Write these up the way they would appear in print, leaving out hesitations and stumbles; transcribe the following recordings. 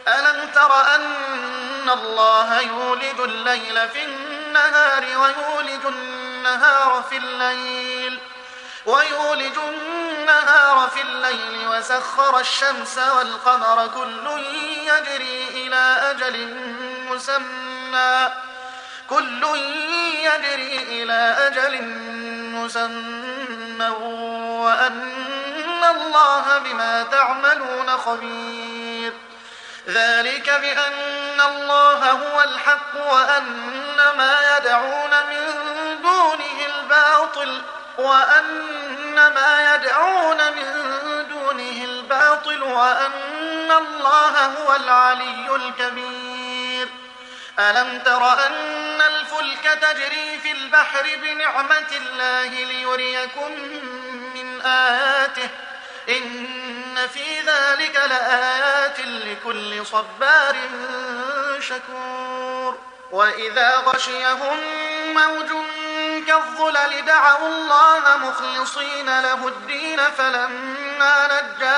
ألم تر أن الله يولج الليل في النهار ويولج النهار في الليل وسخر الشمس والقمر كل يجري إلى أجل مسمى وأن الله بما تعملون خبير. ذلك بأن الله هو الحق وأن ما يدعون من دونه الباطل وأن الله هو العلي الكبير. ألم تر أن الفلك تجري في البحر بنعمة الله ليريكم من آياته إن في ذلك لآيات لكل صبار شكور. وإذا غشيهم موج كالظلل دعوا الله مخلصين له الدين فلما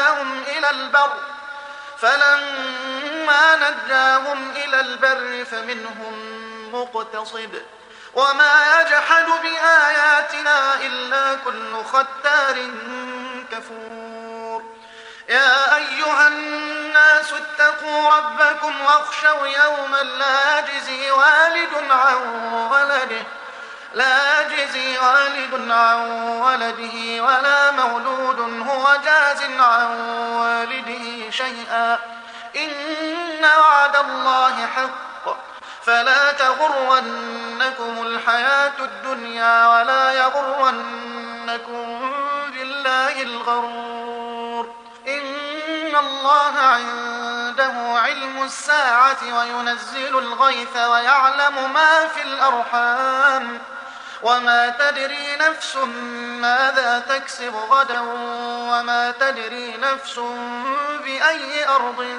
نجاهم إلى البر فمنهم مقتصد وما يجحد بآياتنا إلا كل ختار كفور. يا أيها الناس اتقوا ربكم واخشوا يوما لا يجزي والد عن ولده ولا مولود هو جاز عن والده شيئا إن وعد الله حق فلا تغرنكم الحياة الدنيا ولا يغرنكم بالله الغرور. إن الله عنده علم الساعة وينزل الغيث ويعلم ما في الأرحام وما تدري نفس ماذا تكسب غدا وما تدري نفس بأي أرض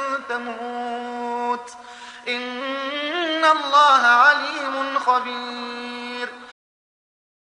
تموت إن الله عليم خبير.